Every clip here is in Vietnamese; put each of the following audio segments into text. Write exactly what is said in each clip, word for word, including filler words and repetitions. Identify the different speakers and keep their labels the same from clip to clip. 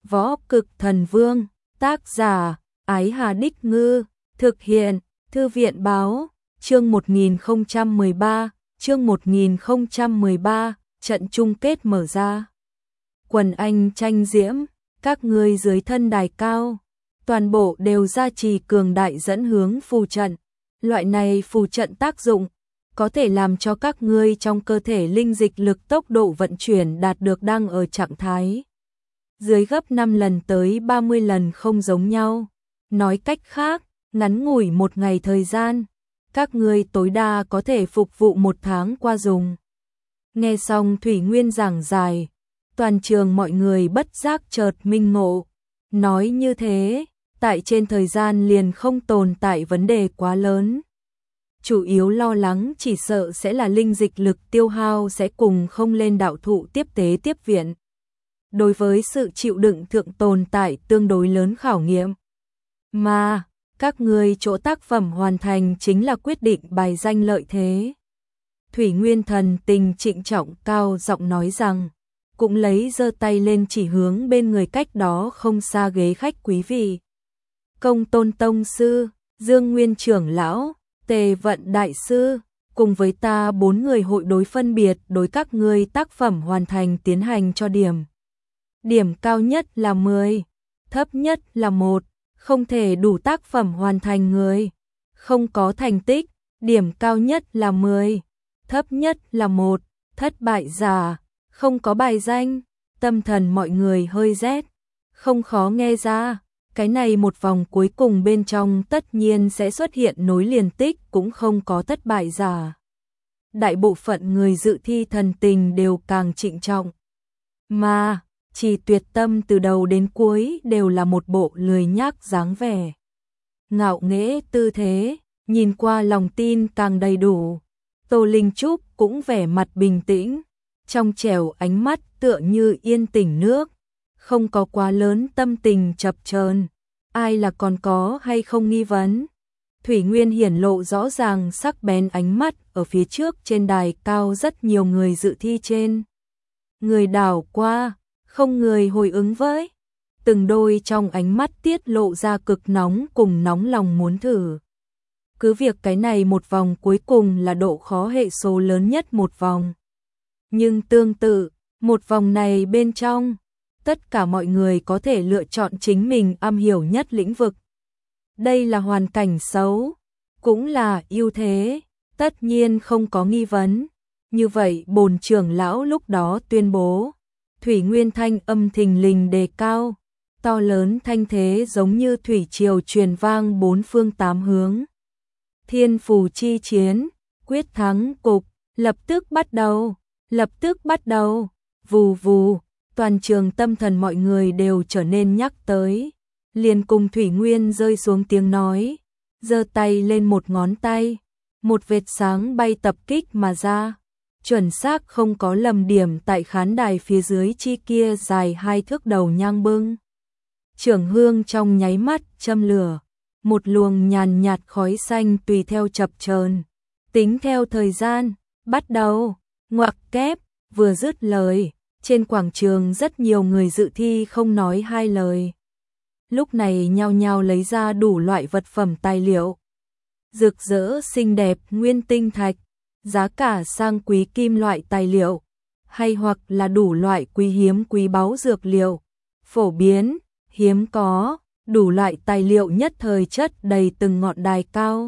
Speaker 1: Võ Cực Thần Vương, tác giả, Ái Hà Đích Ngư, thực hiện, Thư viện Báo, chương một nghìn không trăm mười ba, chương một nghìn không trăm mười ba, trận chung kết mở ra. Quần anh tranh diễm, các ngươi dưới thân đài cao, toàn bộ đều gia trì cường đại dẫn hướng phù trận. Loại này phù trận tác dụng, có thể làm cho các ngươi trong cơ thể linh dịch lực tốc độ vận chuyển đạt được đang ở trạng thái dưới gấp năm lần tới ba mươi lần không giống nhau. Nói cách khác, ngắn ngủi một ngày thời gian, các ngươi tối đa có thể phục vụ một tháng qua dùng. Nghe xong Thủy Nguyên giảng giải, toàn trường mọi người bất giác chợt minh ngộ. Nói như thế, tại trên thời gian liền không tồn tại vấn đề quá lớn. Chủ yếu lo lắng chỉ sợ sẽ là linh dịch lực tiêu hao sẽ cùng không lên đạo thụ tiếp tế tiếp viện. Đối với sự chịu đựng thượng tồn tại tương đối lớn khảo nghiệm. Mà, các ngươi chỗ tác phẩm hoàn thành chính là quyết định bài danh lợi thế. Thủy Nguyên thần tình trịnh trọng cao giọng nói rằng, cũng lấy giơ tay lên chỉ hướng bên người cách đó không xa ghế khách quý vị. Công Tôn Tông Sư, Dương Nguyên Trưởng Lão, Tề Vận Đại Sư, cùng với ta bốn người hội đối phân biệt đối các ngươi tác phẩm hoàn thành tiến hành cho điểm. Điểm cao nhất là mười, thấp nhất là một, không thể đủ tác phẩm hoàn thành người. Không có thành tích, điểm cao nhất là mười, thấp nhất là một, thất bại giả, không có bài danh. Tâm thần mọi người hơi rét, không khó nghe ra. Cái này một vòng cuối cùng bên trong tất nhiên sẽ xuất hiện nối liền tích cũng không có thất bại giả. Đại bộ phận người dự thi thần tình đều càng trịnh trọng. Mà, chỉ Tuyệt Tâm từ đầu đến cuối đều là một bộ lười nhác dáng vẻ. Ngạo nghễ tư thế, nhìn qua lòng tin càng đầy đủ. Tô Linh Trúc cũng vẻ mặt bình tĩnh, trong trẻo ánh mắt tựa như yên tĩnh nước. Không có quá lớn tâm tình chập chờn. Ai là còn có hay không nghi vấn? Thủy Nguyên hiển lộ rõ ràng sắc bén ánh mắt ở phía trước trên đài cao rất nhiều người dự thi trên. Người đảo qua, không người hồi ứng với. Từng đôi trong ánh mắt tiết lộ ra cực nóng cùng nóng lòng muốn thử. Cứ việc cái này một vòng cuối cùng là độ khó hệ số lớn nhất một vòng. Nhưng tương tự, một vòng này bên trong, tất cả mọi người có thể lựa chọn chính mình am hiểu nhất lĩnh vực. Đây là hoàn cảnh xấu, cũng là ưu thế, tất nhiên không có nghi vấn. Như vậy bổn trưởng lão lúc đó tuyên bố, Thủy Nguyên thanh âm thình lình đề cao, to lớn thanh thế giống như thủy triều truyền vang bốn phương tám hướng. Thiên phù chi chiến, quyết thắng cục, lập tức bắt đầu, lập tức bắt đầu, vù vù. Toàn trường tâm thần mọi người đều trở nên nhắc tới, liền cùng Thủy Nguyên rơi xuống tiếng nói, giơ tay lên một ngón tay, một vệt sáng bay tập kích mà ra, chuẩn xác không có lầm điểm tại khán đài phía dưới chi kia dài hai thước đầu nhang bưng. Trưởng hương trong nháy mắt châm lửa, một luồng nhàn nhạt khói xanh tùy theo chập chờn, tính theo thời gian, bắt đầu, ngoặc kép, vừa dứt lời. Trên quảng trường rất nhiều người dự thi không nói hai lời. Lúc này nhao nhao lấy ra đủ loại vật phẩm tài liệu. Rực rỡ xinh đẹp nguyên tinh thạch, giá cả sang quý kim loại tài liệu, hay hoặc là đủ loại quý hiếm quý báu dược liệu, phổ biến, hiếm có, đủ loại tài liệu nhất thời chất đầy từng ngọn đài cao.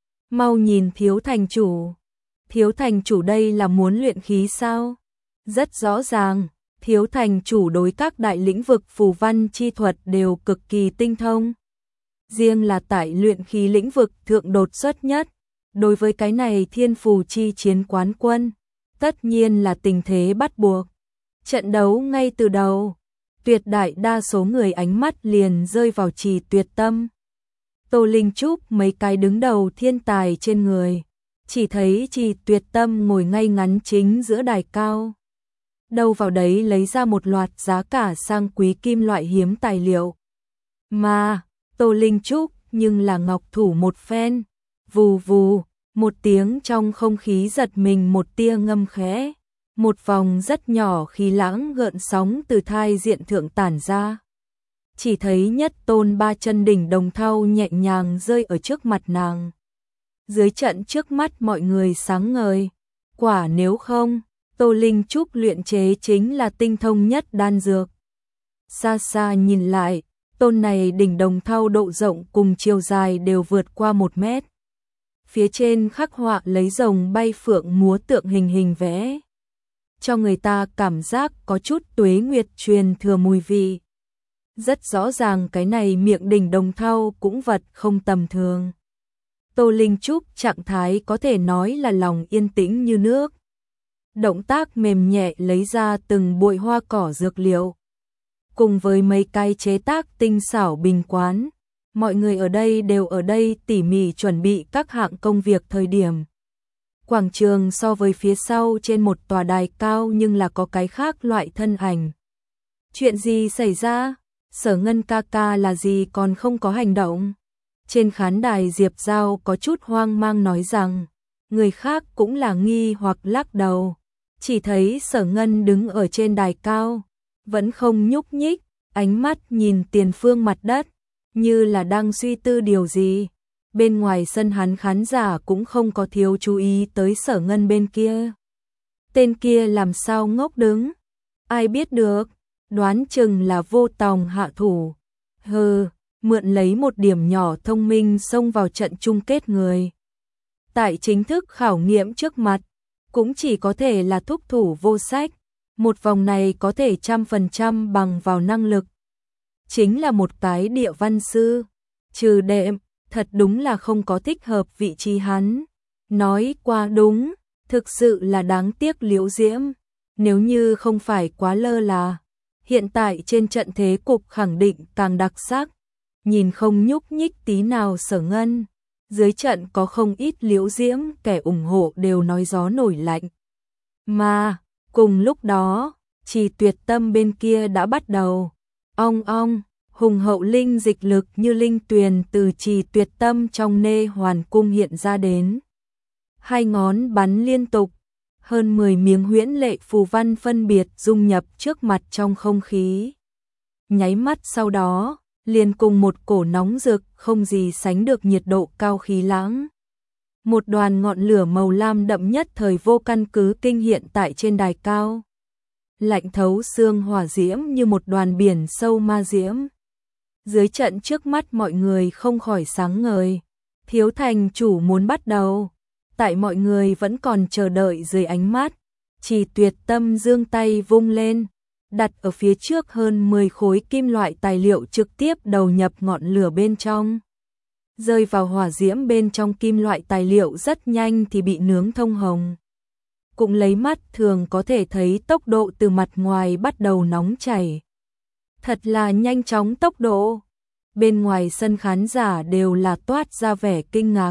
Speaker 1: Mau nhìn Thiếu thành chủ. Thiếu thành chủ đây là muốn luyện khí sao? Rất rõ ràng, Thiếu thành chủ đối các đại lĩnh vực phù văn chi thuật đều cực kỳ tinh thông. Riêng là tại luyện khí lĩnh vực thượng đột xuất nhất, đối với cái này thiên phù chi chiến quán quân, tất nhiên là tình thế bắt buộc. Trận đấu ngay từ đầu, tuyệt đại đa số người ánh mắt liền rơi vào Trì Tuyệt Tâm. Tô Linh Trúc mấy cái đứng đầu thiên tài trên người, chỉ thấy Trì Tuyệt Tâm ngồi ngay ngắn chính giữa đài cao. Đâu vào đấy lấy ra một loạt giá cả sang quý kim loại hiếm tài liệu. Mà, Tô Linh Trúc nhưng là ngọc thủ một phen, vù vù, một tiếng trong không khí giật mình một tia ngâm khẽ. Một vòng rất nhỏ khí lãng gợn sóng từ thai diện thượng tản ra. chỉ thấy nhất tôn ba chân đỉnh đồng thau nhẹ nhàng rơi ở trước mặt nàng. Dưới trận trước mắt mọi người sáng ngời, quả nếu không, Tô Linh Trúc luyện chế chính là tinh thông nhất đan dược. Xa xa nhìn lại, tôn này đỉnh đồng thau độ rộng cùng chiều dài đều vượt qua một mét. Phía trên khắc họa lấy rồng bay phượng múa tượng hình hình vẽ, cho người ta cảm giác có chút tuế nguyệt truyền thừa mùi vị. Rất rõ ràng cái này miệng đỉnh đồng thau cũng vật không tầm thường. Tô Linh Trúc trạng thái có thể nói là lòng yên tĩnh như nước. Động tác mềm nhẹ lấy ra từng bụi hoa cỏ dược liệu. Cùng với mấy cái chế tác tinh xảo bình quán, mọi người ở đây đều ở đây tỉ mỉ chuẩn bị các hạng công việc thời điểm. Quảng trường so với phía sau trên một tòa đài cao nhưng là có cái khác loại thân ảnh. Chuyện gì xảy ra? Sở Ngân ca ca là gì còn không có hành động? Trên khán đài Diệp Giao có chút hoang mang nói rằng, người khác cũng là nghi hoặc lắc đầu. Chỉ thấy Sở Ngân đứng ở trên đài cao, vẫn không nhúc nhích, ánh mắt nhìn tiền phương mặt đất, như là đang suy tư điều gì. Bên ngoài sân hắn khán giả cũng không có thiếu chú ý tới Sở Ngân bên kia. Tên kia làm sao ngốc đứng? Ai biết được, đoán chừng là vô tòng hạ thủ. Hừ, mượn lấy một điểm nhỏ thông minh xông vào trận chung kết người. Tại chính thức khảo nghiệm trước mặt, cũng chỉ có thể là thúc thủ vô sách. Một vòng này có thể trăm phần trăm bằng vào năng lực. Chính là một cái địa văn sư. Trừ đệm, thật đúng là không có thích hợp vị trí hắn. Nói qua đúng, thực sự là đáng tiếc Liễu Diễm. Nếu như không phải quá lơ là, hiện tại trên trận thế cục khẳng định càng đặc sắc. Nhìn không nhúc nhích tí nào Sở Ngân. Dưới trận có không ít Liễu Diễm kẻ ủng hộ đều nói gió nổi lạnh. Mà, cùng lúc đó, Trì Tuyệt Tâm bên kia đã bắt đầu. Ong ong, hùng hậu linh dịch lực như linh tuyền từ Trì Tuyệt Tâm trong nê hoàn cung hiện ra đến. Hai ngón bắn liên tục, hơn mười miếng huyễn lệ phù văn phân biệt dung nhập trước mặt trong không khí. Nháy mắt sau đó, liền cùng một cổ nóng rực không gì sánh được nhiệt độ cao khí lãng. Một đoàn ngọn lửa màu lam đậm nhất thời vô căn cứ kinh hiện tại trên đài cao. Lạnh thấu xương hỏa diễm như một đoàn biển sâu ma diễm. Dưới trận trước mắt mọi người không khỏi sáng ngời. Thiếu thành chủ muốn bắt đầu. Tại mọi người vẫn còn chờ đợi dưới ánh mắt, Trì Tuyệt Tâm giương tay vung lên, đặt ở phía trước hơn mười khối kim loại tài liệu trực tiếp đầu nhập ngọn lửa bên trong. Rơi vào hỏa diễm bên trong kim loại tài liệu rất nhanh thì bị nướng thông hồng. Cũng lấy mắt thường có thể thấy tốc độ từ mặt ngoài bắt đầu nóng chảy. Thật là nhanh chóng tốc độ. Bên ngoài sân khán giả đều là toát ra vẻ kinh ngạc.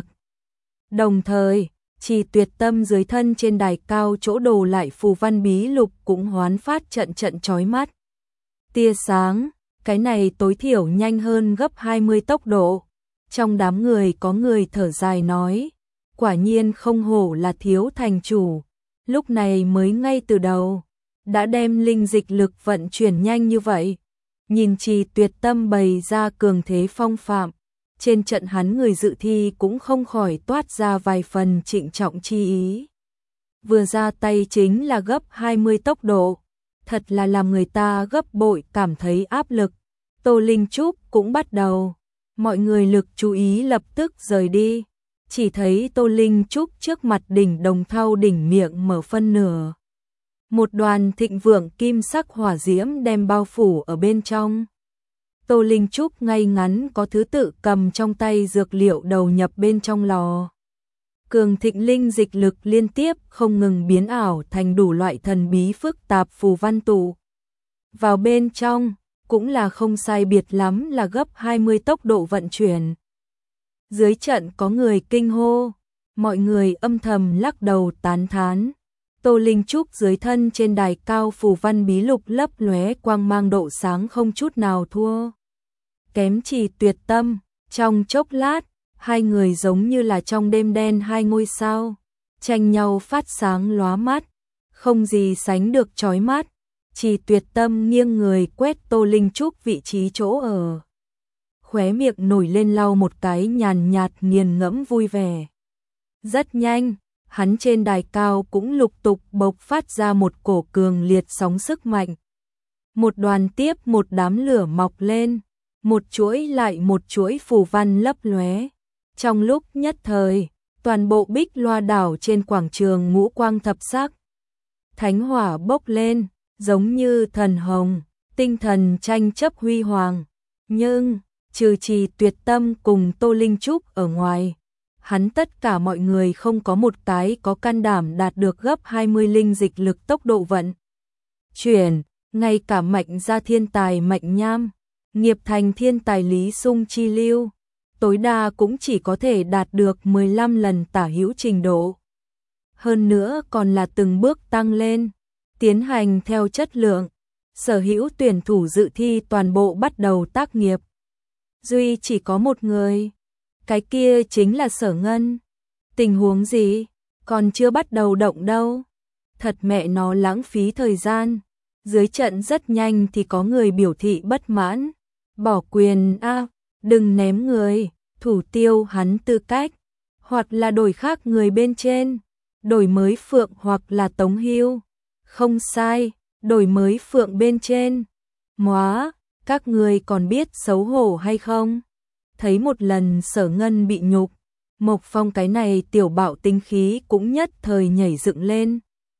Speaker 1: Đồng thời, Trì Tuyệt Tâm dưới thân trên đài cao chỗ đồ lại phù văn bí lục cũng hoán phát trận trận chói mắt. Tia sáng, cái này tối thiểu nhanh hơn gấp hai mươi tốc độ. Trong đám người có người thở dài nói, quả nhiên không hổ là thiếu thành chủ, lúc này mới ngay từ đầu, đã đem linh dịch lực vận chuyển nhanh như vậy. Nhìn Trì Tuyệt Tâm bày ra cường thế phong phạm, trên trận hắn người dự thi cũng không khỏi toát ra vài phần trịnh trọng chi ý. Vừa ra tay chính là gấp hai mươi tốc độ, thật là làm người ta gấp bội cảm thấy áp lực. Tô Linh Trúc cũng bắt đầu, mọi người lực chú ý lập tức rời đi, chỉ thấy Tô Linh Trúc trước mặt đỉnh đồng thau đỉnh miệng mở phân nửa. Một đoàn thịnh vượng kim sắc hỏa diễm đem bao phủ ở bên trong. Tô Linh Trúc ngay ngắn có thứ tự cầm trong tay dược liệu đầu nhập bên trong lò. Cường thịnh linh dịch lực liên tiếp không ngừng biến ảo thành đủ loại thần bí phức tạp phù văn tụ. Vào bên trong, cũng là không sai biệt lắm là gấp hai mươi tốc độ vận chuyển. Dưới trận có người kinh hô, mọi người âm thầm lắc đầu tán thán. Tô Linh Trúc dưới thân trên đài cao phù văn bí lục lấp lóe quang mang độ sáng không chút nào thua kém Trì Tuyệt Tâm. Trong chốc lát, hai người giống như là trong đêm đen hai ngôi sao, tranh nhau phát sáng lóa mắt, không gì sánh được chói mắt. Trì Tuyệt Tâm nghiêng người quét Tô Linh Trúc vị trí chỗ ở. Khóe miệng nổi lên lau một cái nhàn nhạt nghiền ngẫm vui vẻ. Rất nhanh, hắn trên đài cao cũng lục tục bộc phát ra một cổ cường liệt sóng sức mạnh. Một đoàn tiếp một đám lửa mọc lên, một chuỗi lại một chuỗi phù văn lấp lóe. Trong lúc nhất thời, toàn bộ bích loa đảo trên quảng trường ngũ quang thập sắc. Thánh hỏa bốc lên, giống như thần hồng, tinh thần tranh chấp huy hoàng. Nhưng, trừ Trì Tuyệt Tâm cùng Tô Linh Trúc ở ngoài, hắn tất cả mọi người không có một cái có can đảm đạt được gấp hai mươi linh dịch lực tốc độ vận chuyển, ngay cả Mạnh gia thiên tài Mạnh Nham, Nghiệp Thành thiên tài Lý Sung Chi Lưu, tối đa cũng chỉ có thể đạt được mười lăm lần tả hữu trình độ. Hơn nữa còn là từng bước tăng lên, tiến hành theo chất lượng. Sở hữu tuyển thủ dự thi toàn bộ bắt đầu tác nghiệp. Duy chỉ có một người, cái kia chính là Sở Ngân. Tình huống gì? Còn chưa bắt đầu động đâu. Thật mẹ nó lãng phí thời gian. Dưới trận rất nhanh thì có người biểu thị bất mãn. Bỏ quyền a, à, đừng ném người, thủ tiêu hắn tư cách, hoặc là đổi khác người bên trên, đổi mới Phượng hoặc là Tống Hưu. Không sai, đổi mới Phượng bên trên. Móa, các người còn biết xấu hổ hay không? Thấy một lần Sở Ngân bị nhục, Mộc Phong cái này tiểu bạo tinh khí cũng nhất thời nhảy dựng lên.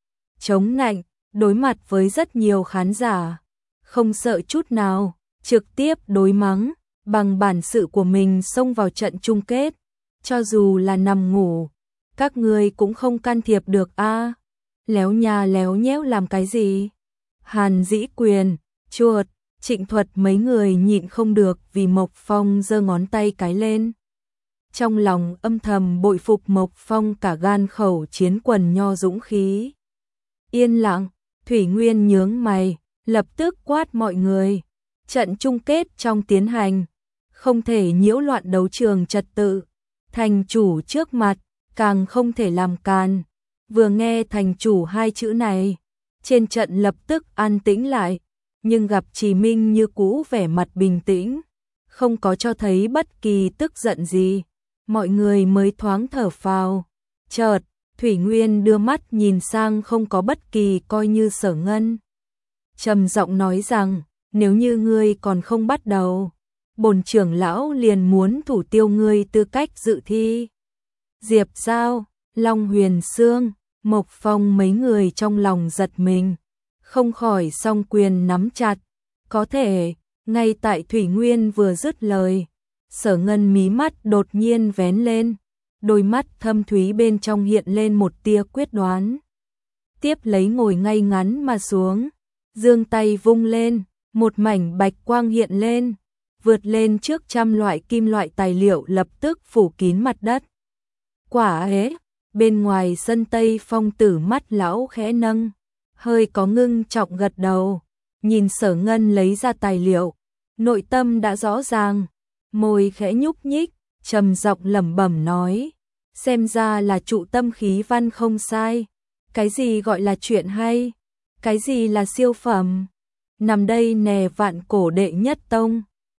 Speaker 1: Chống nạnh, đối mặt với rất nhiều khán giả, không sợ chút nào, trực tiếp đối mắng, bằng bản sự của mình xông vào trận chung kết. Cho dù là nằm ngủ, các người cũng không can thiệp được a. À, léo nhà léo nhéo làm cái gì? Hàn Dĩ Quyền, Chuột, Trịnh Thuật mấy người nhịn không được vì Mộc Phong giơ ngón tay cái lên. Trong lòng âm thầm bội phục Mộc Phong cả gan khẩu chiến quần nho dũng khí. Yên lặng, Thủy Nguyên nhướng mày, lập tức quát mọi người. Trận chung kết trong tiến hành, không thể nhiễu loạn đấu trường trật tự. Thành chủ trước mặt, càng không thể làm càn. Vừa nghe thành chủ hai chữ này, trên trận lập tức an tĩnh lại, nhưng gặp Trì Minh như cũ vẻ mặt bình tĩnh, không có cho thấy bất kỳ tức giận gì. Mọi người mới thoáng thở phào. Chợt, Thủy Nguyên đưa mắt nhìn sang không có bất kỳ coi như Sở Ngân. Trầm giọng nói rằng, nếu như ngươi còn không bắt đầu, bổn trưởng lão liền muốn thủ tiêu ngươi tư cách dự thi. Diệp Giao, Long Huyền Sương, Mộc Phong mấy người trong lòng giật mình, không khỏi song quyền nắm chặt. Có thể, ngay tại Thủy Nguyên vừa dứt lời, Sở Ngân mí mắt đột nhiên vén lên, đôi mắt thâm thúy bên trong hiện lên một tia quyết đoán. Tiếp lấy ngồi ngay ngắn mà xuống, giương tay vung lên, một mảnh bạch quang hiện lên, vượt lên trước trăm loại kim loại tài liệu lập tức phủ kín mặt đất. Quả ế, bên ngoài sân Tây Phong Tử mắt lão khẽ nâng, hơi có ngưng trọng gật đầu, nhìn Sở Ngân lấy ra tài liệu, nội tâm đã rõ ràng, môi khẽ nhúc nhích, trầm giọng lẩm bẩm nói, xem ra là trụ tâm khí văn không sai. Cái gì gọi là chuyện hay? Cái gì là siêu phẩm? Nằm đây nè vạn cổ đệ nhất tông.